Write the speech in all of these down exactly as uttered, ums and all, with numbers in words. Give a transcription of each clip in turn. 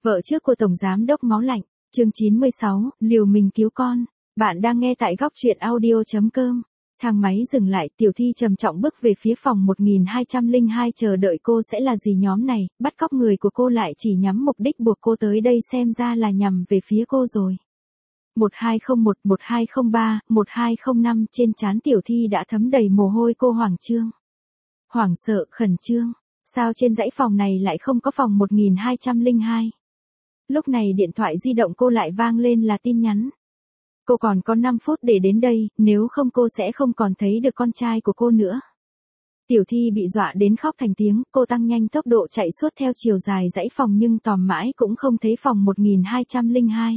Vợ trước của Tổng Giám đốc Máu Lạnh, chương chín mươi sáu, liều mình cứu con. Bạn đang nghe tại góc truyện audio.com. Thang máy dừng lại, Tiểu Thi trầm trọng bước về phía phòng một nghìn hai trăm lẻ hai chờ đợi cô sẽ là gì nhóm này, bắt cóc người của cô lại chỉ nhắm mục đích buộc cô tới đây xem ra là nhằm về phía cô rồi. một hai không một, một hai không ba, một hai không năm trên trán Tiểu Thi đã thấm đầy mồ hôi cô hoảng trương. Hoảng sợ, khẩn trương, sao trên dãy phòng này lại không có phòng một nghìn hai trăm lẻ hai? Lúc này điện thoại di động cô lại vang lên là tin nhắn. Cô còn có năm phút để đến đây, nếu không cô sẽ không còn thấy được con trai của cô nữa. Tiểu Thi bị dọa đến khóc thành tiếng, cô tăng nhanh tốc độ chạy suốt theo chiều dài dãy phòng nhưng tòm mãi cũng không thấy phòng một nghìn hai trăm lẻ hai.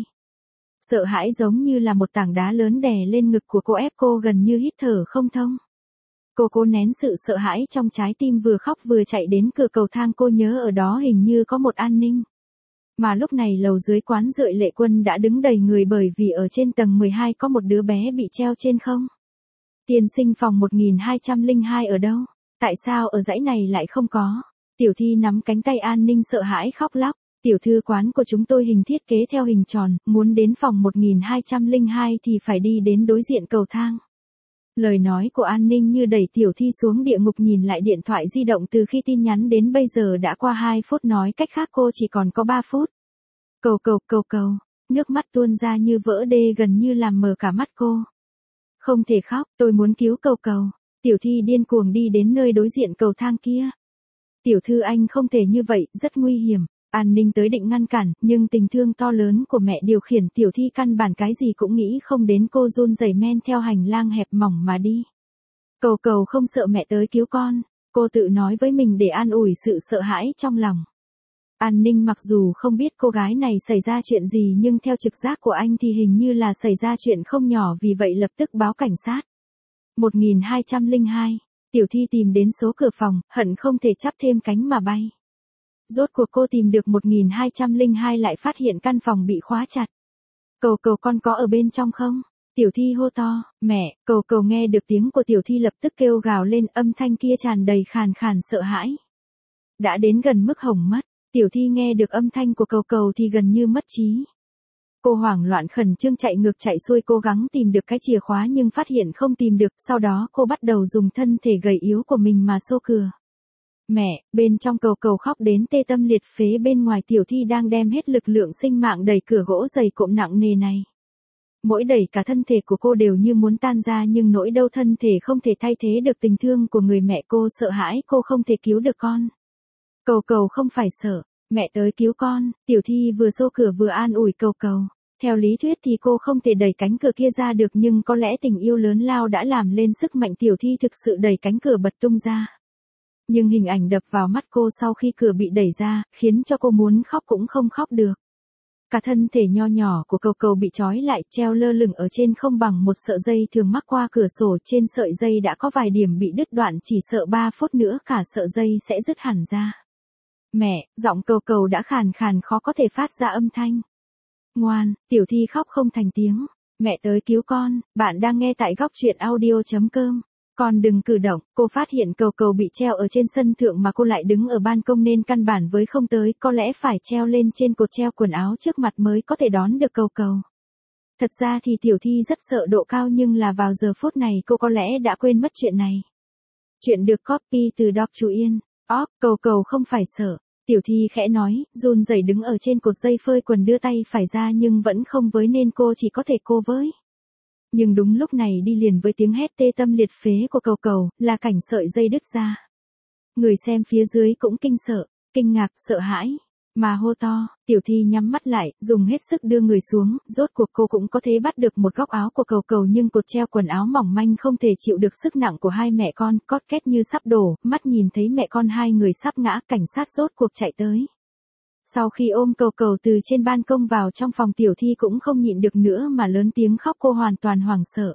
Sợ hãi giống như là một tảng đá lớn đè lên ngực của cô ép cô gần như hít thở không thông. Cô cố nén sự sợ hãi trong trái tim vừa khóc vừa chạy đến cửa cầu thang, cô nhớ ở đó hình như có một an ninh. Mà lúc này lầu dưới quán rượu Lệ Quân đã đứng đầy người bởi vì ở trên tầng mười hai có một đứa bé bị treo trên không. Tiên sinh phòng một nghìn hai trăm lẻ hai ở đâu? Tại sao ở dãy này lại không có? Tiểu Thi nắm cánh tay an ninh sợ hãi khóc lóc. Tiểu thư, quán của chúng tôi hình thiết kế theo hình tròn, muốn đến phòng một nghìn hai trăm lẻ hai thì phải đi đến đối diện cầu thang. Lời nói của an ninh như đẩy Tiểu Thi xuống địa ngục. Nhìn lại điện thoại di động, từ khi tin nhắn đến bây giờ đã qua hai phút, nói cách khác cô chỉ còn có ba phút. Cầu cầu cầu cầu, nước mắt tuôn ra như vỡ đê gần như làm mờ cả mắt cô. Không thể khóc, tôi muốn cứu cầu cầu. Tiểu Thi điên cuồng đi đến nơi đối diện cầu thang kia. Tiểu thư, anh không thể như vậy, rất nguy hiểm. An ninh tới định ngăn cản, nhưng tình thương to lớn của mẹ điều khiển Tiểu Thi căn bản cái gì cũng nghĩ không đến, cô run rẩy men theo hành lang hẹp mỏng mà đi. Cầu cầu không sợ mẹ tới cứu con, cô tự nói với mình để an ủi sự sợ hãi trong lòng. An ninh mặc dù không biết cô gái này xảy ra chuyện gì nhưng theo trực giác của anh thì hình như là xảy ra chuyện không nhỏ, vì vậy lập tức báo cảnh sát. một nghìn hai trăm lẻ hai, Tiểu Thi tìm đến số cửa phòng, hận không thể chắp thêm cánh mà bay. Rốt cuộc cô tìm được một nghìn hai trăm lẻ hai lại phát hiện căn phòng bị khóa chặt. Cầu cầu, con có ở bên trong không? Tiểu Thi hô to. Mẹ! Cầu cầu nghe được tiếng của Tiểu Thi lập tức kêu gào lên, âm thanh kia tràn đầy khàn khàn sợ hãi. Đã đến gần mức hỏng mất, Tiểu Thi nghe được âm thanh của cầu cầu thì gần như mất trí. Cô hoảng loạn khẩn trương chạy ngược chạy xuôi cố gắng tìm được cái chìa khóa nhưng phát hiện không tìm được, sau đó cô bắt đầu dùng thân thể gầy yếu của mình mà xô cửa. Mẹ! Bên trong cầu cầu khóc đến tê tâm liệt phế, bên ngoài Tiểu Thi đang đem hết lực lượng sinh mạng đẩy cửa gỗ dày cộm nặng nề này. Mỗi đẩy cả thân thể của cô đều như muốn tan ra, nhưng nỗi đau thân thể không thể thay thế được tình thương của người mẹ. Cô sợ hãi cô không thể cứu được con. Cầu cầu không phải sợ, mẹ tới cứu con. Tiểu Thi vừa xô cửa vừa an ủi cầu cầu. Theo lý thuyết thì cô không thể đẩy cánh cửa kia ra được, nhưng có lẽ tình yêu lớn lao đã làm lên sức mạnh, Tiểu Thi thực sự đẩy cánh cửa bật tung ra. Nhưng hình ảnh đập vào mắt cô sau khi cửa bị đẩy ra, khiến cho cô muốn khóc cũng không khóc được. Cả thân thể nho nhỏ của cầu cầu bị trói lại, treo lơ lửng ở trên không bằng một sợi dây thường mắc qua cửa sổ. Trên sợi dây đã có vài điểm bị đứt đoạn, chỉ sợ ba phút nữa cả sợi dây sẽ đứt hẳn ra. Mẹ! Giọng cầu cầu đã khàn khàn khó có thể phát ra âm thanh. Ngoan! Tiểu Thi khóc không thành tiếng. Mẹ tới cứu con. Bạn đang nghe tại góc truyện audio.com. Con đừng cử động. Cô phát hiện cầu cầu bị treo ở trên sân thượng mà cô lại đứng ở ban công nên căn bản với không tới, có lẽ phải treo lên trên cột treo quần áo trước mặt mới có thể đón được cầu cầu. Thật ra thì Tiểu Thi rất sợ độ cao, nhưng là vào giờ phút này cô có lẽ đã quên mất chuyện này. Chuyện được copy từ Đọc Chú Yên. Óp, cầu cầu không phải sợ. Tiểu Thi khẽ nói, run rẩy đứng ở trên cột dây phơi quần, đưa tay phải ra nhưng vẫn không với nên cô chỉ có thể cô với. Nhưng đúng lúc này đi liền với tiếng hét tê tâm liệt phế của cầu cầu, là cảnh sợi dây đứt ra. Người xem phía dưới cũng kinh sợ, kinh ngạc, sợ hãi, mà hô to. Tiểu Thi nhắm mắt lại, dùng hết sức đưa người xuống, rốt cuộc cô cũng có thể bắt được một góc áo của cầu cầu, nhưng cột treo quần áo mỏng manh không thể chịu được sức nặng của hai mẹ con, cót két như sắp đổ, mắt nhìn thấy mẹ con hai người sắp ngã, cảnh sát rốt cuộc chạy tới. Sau khi ôm cầu cầu từ trên ban công vào trong phòng, Tiểu Thi cũng không nhịn được nữa mà lớn tiếng khóc, cô hoàn toàn hoảng sợ.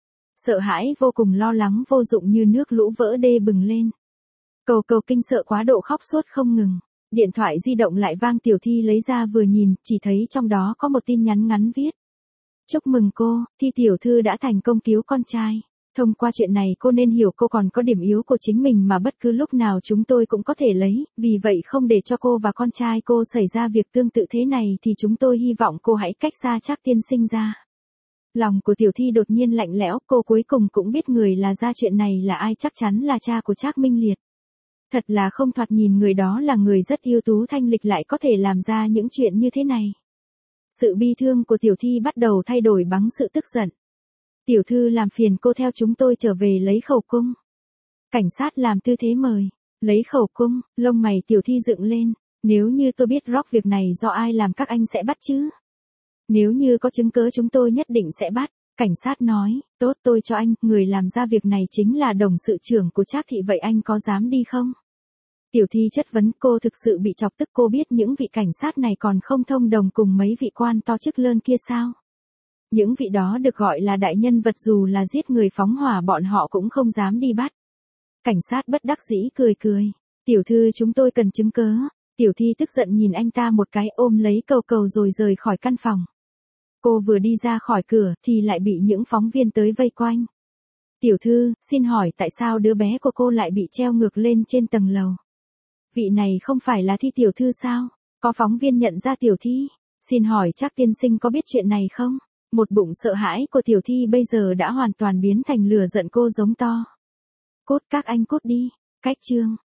Sợ hãi vô cùng, lo lắng vô dụng như nước lũ vỡ đê bừng lên. Cầu cầu kinh sợ quá độ khóc suốt không ngừng. Điện thoại di động lại vang, Tiểu Thi lấy ra vừa nhìn, chỉ thấy trong đó có một tin nhắn ngắn viết. Chúc mừng cô, Thi tiểu thư đã thành công cứu con trai. Thông qua chuyện này cô nên hiểu cô còn có điểm yếu của chính mình mà bất cứ lúc nào chúng tôi cũng có thể lấy, vì vậy không để cho cô và con trai cô xảy ra việc tương tự thế này thì chúng tôi hy vọng cô hãy cách xa Trác tiên sinh ra. Lòng của Tiểu Thi đột nhiên lạnh lẽo, cô cuối cùng cũng biết người là ra chuyện này là ai, chắc chắn là cha của Trác Minh Liệt. Thật là không, thoạt nhìn người đó là người rất ưu tú thanh lịch lại có thể làm ra những chuyện như thế này. Sự bi thương của Tiểu Thi bắt đầu thay đổi bằng sự tức giận. Tiểu thư làm phiền cô theo chúng tôi trở về lấy khẩu cung. Cảnh sát làm tư thế mời. Lấy khẩu cung, lông mày Tiểu Thi dựng lên. Nếu như tôi biết Rock việc này do ai làm các anh sẽ bắt chứ? Nếu như có chứng cớ chúng tôi nhất định sẽ bắt. Cảnh sát nói, tốt tôi cho anh, người làm ra việc này chính là đồng sự trưởng của Trác thị, vậy anh có dám đi không? Tiểu Thi chất vấn, cô thực sự bị chọc tức, cô biết những vị cảnh sát này còn không thông đồng cùng mấy vị quan to chức lớn kia sao? Những vị đó được gọi là đại nhân vật, dù là giết người phóng hỏa bọn họ cũng không dám đi bắt. Cảnh sát bất đắc dĩ cười cười. Tiểu thư chúng tôi cần chứng cớ. Tiểu Thi tức giận nhìn anh ta một cái, ôm lấy cầu cầu rồi rời khỏi căn phòng. Cô vừa đi ra khỏi cửa thì lại bị những phóng viên tới vây quanh. Tiểu thư, xin hỏi tại sao đứa bé của cô lại bị treo ngược lên trên tầng lầu? Vị này không phải là Thi tiểu thư sao? Có phóng viên nhận ra Tiểu Thi. Xin hỏi Trác tiên sinh có biết chuyện này không? Một bụng sợ hãi của Tiểu Thi bây giờ đã hoàn toàn biến thành lửa giận, cô giống to. Cốt các anh cốt đi. Cách chương.